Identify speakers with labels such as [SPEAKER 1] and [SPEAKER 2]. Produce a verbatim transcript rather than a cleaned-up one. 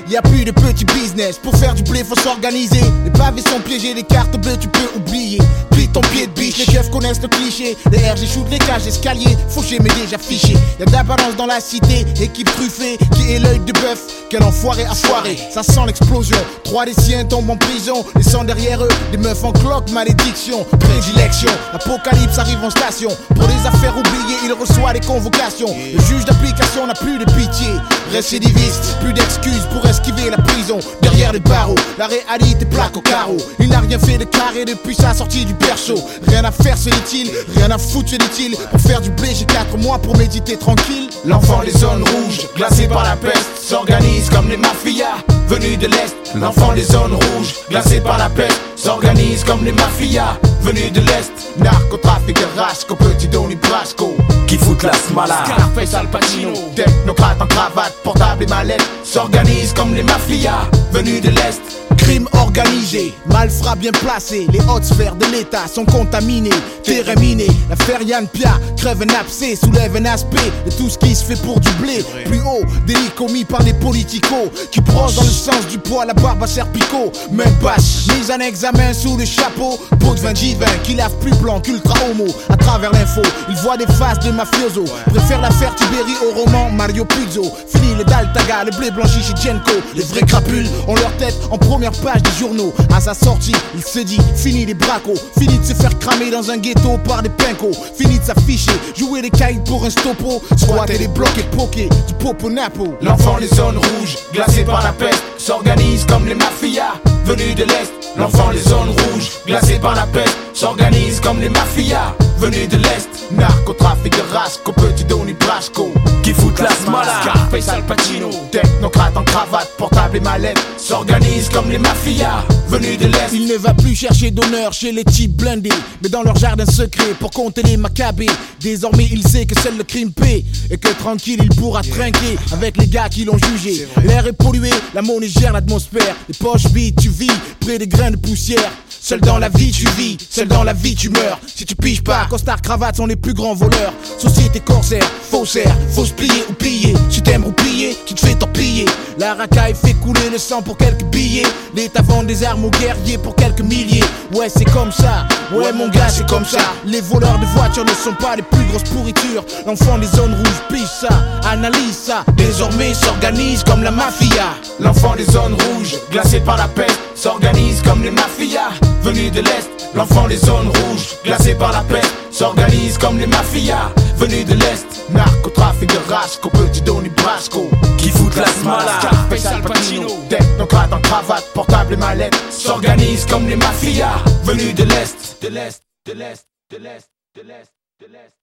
[SPEAKER 1] y a plus de petits business. Pour faire du blé faut s'organiser. Les pavés sont piégés, les cartes bleues tu peux oublier. Plie ton pied de biche, les keufs connaissent le cliché. Les R G shoot les cages escaliers, fauché mais déjà fiché. Y'a de la balance dans la cité, équipe truffée. Qui est l'œil de bœuf, quel enfoiré à foirer. Ça sent l'explosion, trois des siens tombent en prison. Laissant derrière eux des meufs en cloque, malédiction, prédilection. L'apocalypse arrive en station. Pour les affaires oubliées, il reçoit des convocations. Le juge d'application n'a plus de pitié. Récidiviste, plus d'excuses pour esquiver la prison. Derrière les barreaux, la réalité plaque au carreau. Il n'a rien fait de carré depuis sa sortie du perso. Rien à faire se dit-il, rien à foutre se dit-il. Pour faire du blé j'ai quatre mois pour méditer tranquille.
[SPEAKER 2] L'enfant des zones rouges, glacé par la peste, s'organise comme les mafias venus de l'Est. L'enfant des zones rouges, glacé par la peste, s'organise comme les mafias venus de l'Est.
[SPEAKER 1] Narcotrafic et rasco, petit Donny Brasco
[SPEAKER 2] qui foutent la smala.
[SPEAKER 1] Scarface, Al Pacino, technocrate en cravate, portable et mallette,
[SPEAKER 2] s'organise comme les mafias venus de l'Est.
[SPEAKER 1] Crime organisé, malfrats bien placés. Les hautes sphères de l'État sont contaminées, terrain miné. L'affaire Yann Pia crève un abcès, soulève un aspect de tout ce qui se fait pour du blé. Plus haut, délit commis par des politicos qui brossent dans le sens du poids la barbe à Serpico. Même basse, mise en examen sous le chapeau. Pot de vin divin qui lave plus blanc qu'ultra homo. À travers l'info, il voit des faces de mafioso. Préfère l'affaire Tiberi au roman Mario Puzo. Fini le Daltaga, le blé blanchi chez Genko. Les vrais crapules ont leur tête en première page des journaux. À sa sortie, il se dit fini les bracos, fini de se faire cramer dans un ghetto par des pincos, fini de s'afficher, jouer des cailles pour un stopo, squatter les blocs et poker du popo napo.
[SPEAKER 2] L'enfant des zones rouges, glacé par la peste, s'organise comme les mafias venus de l'Est. L'enfant des zones rouges, glacé par la peste, s'organise comme les mafias venus de l'Est.
[SPEAKER 1] Narcotrafic de rasco, petit Donny Brasco
[SPEAKER 2] qui foutent la smala.
[SPEAKER 1] Scarface, Al Pacino, technocrate en cravate, portable et mallette,
[SPEAKER 2] s'organise comme les mafias venus de l'Est.
[SPEAKER 1] Il ne va plus chercher d'honneur chez les types blindés, mais dans leur jardin secret pour compter les macabées. Désormais il sait que seul le crime paie, et que tranquille il pourra trinquer avec les gars qui l'ont jugé. L'air est pollué, la monnaie gère l'atmosphère. Les poches vides, tu vis près des grains de poussière. Seul dans la vie tu vis, seul dans la vie tu meurs. Si tu piges pas, costard cravate sont les plus grands voleurs. Société corsaire, faussaire, faut se plier ou plier. Si t'aimes roupiller, tu te fais torpiller. La racaille fait couler le sang pour quelques billets. L'État vend des armes aux guerriers pour quelques milliers. Ouais c'est comme ça, ouais mon gars c'est comme ça. Les voleurs de voitures ne sont pas les plus grosses pourritures. L'enfant des zones rouges pige ça, analyse ça. Désormais s'organise comme la mafia.
[SPEAKER 2] L'enfant des zones rouges, glacé par la peste, s'organise comme les mafias venus de l'Est. L'enfant des zones rouges, glacé par la peste, s'organise comme les mafias venus de l'Est.
[SPEAKER 1] Narcotrafic de rasco, petit Donny Brasco
[SPEAKER 2] qui foutent la smala.
[SPEAKER 1] Scarface, Al Pacino, technocrate en cravate, portable et mallette,
[SPEAKER 2] s'organise comme les mafias venus de l'Est. De l'Est, de l'Est, de l'Est, de l'Est, de l'Est.